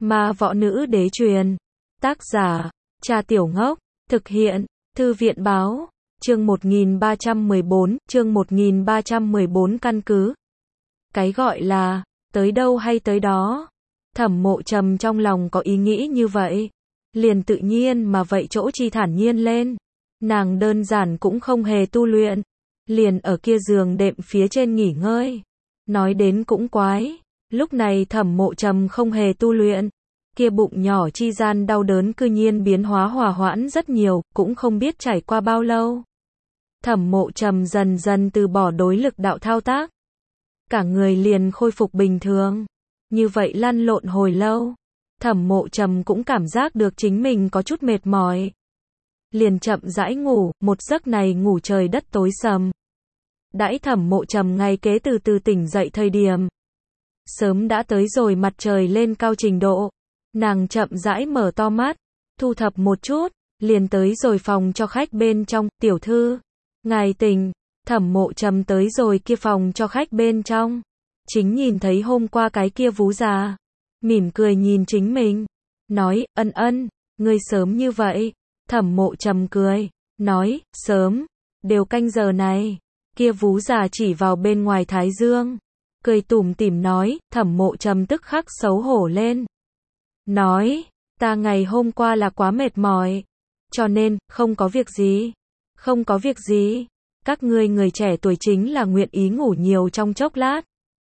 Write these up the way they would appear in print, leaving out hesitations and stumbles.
Ma Võ Nữ Đế truyền. Tác giả, Cha Tiểu Ngốc. Thực hiện, Thư viện Báo. Chương 1314 căn cứ. Cái gọi là, tới đâu hay tới đó. Thẩm Mộ Trầm trong lòng có ý nghĩ như vậy. Liền tự nhiên mà vậy chỗ chi thản nhiên lên. Nàng đơn giản cũng không hề tu luyện. Liền ở kia giường đệm phía trên nghỉ ngơi. Nói đến cũng quái. Lúc này Thẩm Mộ Trầm không hề tu luyện. Kia bụng nhỏ chi gian đau đớn cư nhiên biến hóa hòa hoãn rất nhiều, cũng không biết trải qua bao lâu. Thẩm Mộ Trầm dần dần từ bỏ đối lực đạo thao tác. Cả người liền khôi phục bình thường. Như vậy lăn lộn hồi lâu. Thẩm Mộ Trầm cũng cảm giác được chính mình có chút mệt mỏi. Liền chậm rãi ngủ, một giấc này ngủ trời đất tối sầm. Đãi Thẩm Mộ Trầm ngày kế từ từ tỉnh dậy thời điểm. Sớm đã tới rồi mặt trời lên cao trình độ. Nàng chậm rãi mở to mắt, thu thập một chút, liền tới rồi phòng cho khách bên trong, tiểu thư. Ngài tỉnh, Thẩm Mộ Trầm tới rồi kia phòng cho khách bên trong. Chính nhìn thấy hôm qua cái kia vú già. Mỉm cười nhìn chính mình. Nói, ân ân, ngươi sớm như vậy. Thẩm Mộ Trầm cười, nói, sớm, đều canh giờ này. Kia vú già chỉ vào bên ngoài thái dương. Cười tủm tỉm nói, Thẩm Mộ Trầm tức khắc xấu hổ lên. Nói, ta ngày hôm qua là quá mệt mỏi. Cho nên, không có việc gì. Không có việc gì. Các ngươi người trẻ tuổi chính là nguyện ý ngủ nhiều trong chốc lát.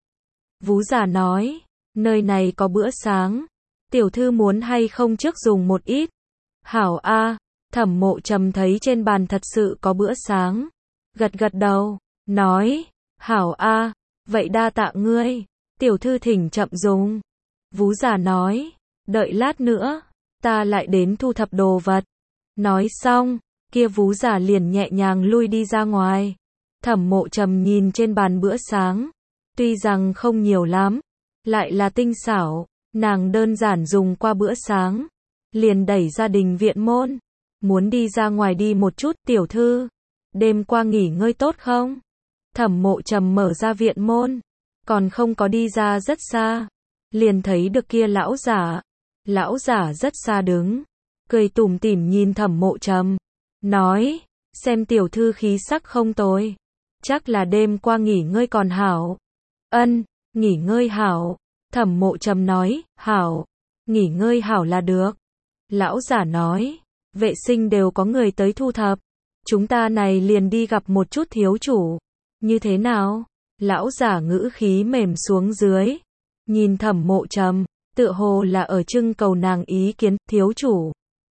Vú già nói, nơi này có bữa sáng. Tiểu thư muốn hay không trước dùng một ít. Hảo a. Thẩm Mộ Trầm thấy trên bàn thật sự có bữa sáng. Gật gật đầu, nói, hảo a, vậy đa tạ ngươi. Tiểu thư thỉnh chậm dùng. Vú già nói, đợi lát nữa, ta lại đến thu thập đồ vật. Nói xong, kia vú già liền nhẹ nhàng lui đi ra ngoài. Thẩm Mộ Trầm nhìn trên bàn bữa sáng. Tuy rằng không nhiều lắm, lại là tinh xảo, nàng đơn giản dùng qua bữa sáng. Liền đẩy ra đình viện môn. Muốn đi ra ngoài đi một chút, tiểu thư. Đêm qua nghỉ ngơi tốt không? Thẩm Mộ Trầm mở ra viện môn. Còn không có đi ra rất xa. Liền thấy được kia lão giả. Lão giả rất xa đứng. Cười tủm tỉm nhìn Thẩm Mộ Trầm. Nói, xem tiểu thư khí sắc không tồi. Chắc là đêm qua nghỉ ngơi còn hảo. Ân, nghỉ ngơi hảo. Thẩm Mộ Trầm nói, hảo. Nghỉ ngơi hảo là được. Lão giả nói, vệ sinh đều có người tới thu thập. Chúng ta này liền đi gặp một chút thiếu chủ. Như thế nào? Lão giả ngữ khí mềm xuống dưới. Nhìn Thẩm Mộ Trầm, tựa hồ là ở trưng cầu nàng ý kiến, thiếu chủ.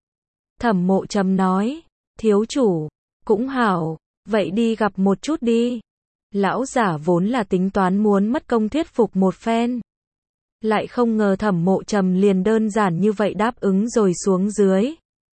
Thẩm Mộ Trầm nói, thiếu chủ, cũng hảo, vậy đi gặp một chút đi. Lão giả vốn là tính toán muốn mất công thuyết phục một phen. Lại không ngờ Thẩm Mộ Trầm liền đơn giản như vậy đáp ứng rồi xuống dưới.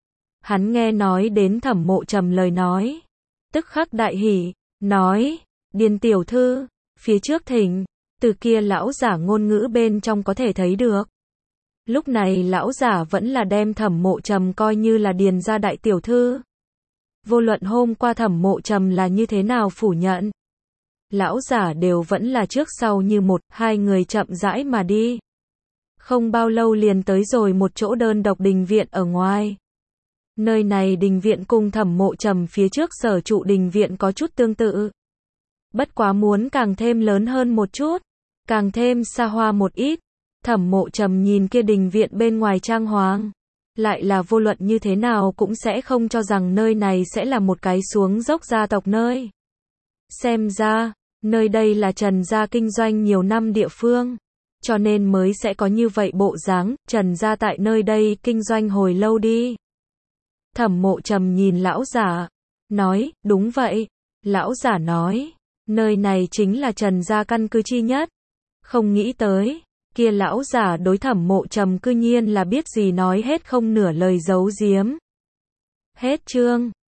Hắn nghe nói đến Thẩm Mộ Trầm lời nói. Tức khắc đại hỉ, nói, Điền tiểu thư, phía trước thỉnh. Từ kia lão giả ngôn ngữ bên trong có thể thấy được. Lúc này lão giả vẫn là đem Thẩm Mộ Trầm coi như là Điền gia đại tiểu thư. Vô luận hôm qua Thẩm Mộ Trầm là như thế nào phủ nhận. Lão giả đều vẫn là trước sau như một, hai người chậm rãi mà đi. Không bao lâu liền tới rồi một chỗ đơn độc đình viện ở ngoài. Nơi này đình viện cùng Thẩm Mộ Trầm phía trước sở trụ đình viện có chút tương tự. Bất quá muốn càng thêm lớn hơn một chút, càng thêm xa hoa một ít. Thẩm Mộ Trầm nhìn kia đình viện bên ngoài trang hoàng, lại là vô luận như thế nào cũng sẽ không cho rằng nơi này sẽ là một cái xuống dốc gia tộc nơi. Xem ra, nơi đây là Trần gia kinh doanh nhiều năm địa phương, cho nên mới sẽ có như vậy bộ dáng. Trần gia tại nơi đây kinh doanh hồi lâu đi. Thẩm Mộ Trầm nhìn lão giả, nói, đúng vậy. Lão giả nói, nơi này chính là Trần gia căn cứ chi nhất. Không nghĩ tới, kia lão giả đối Thẩm Mộ Trầm cư nhiên là biết gì nói hết không nửa lời giấu giếm. Hết chương.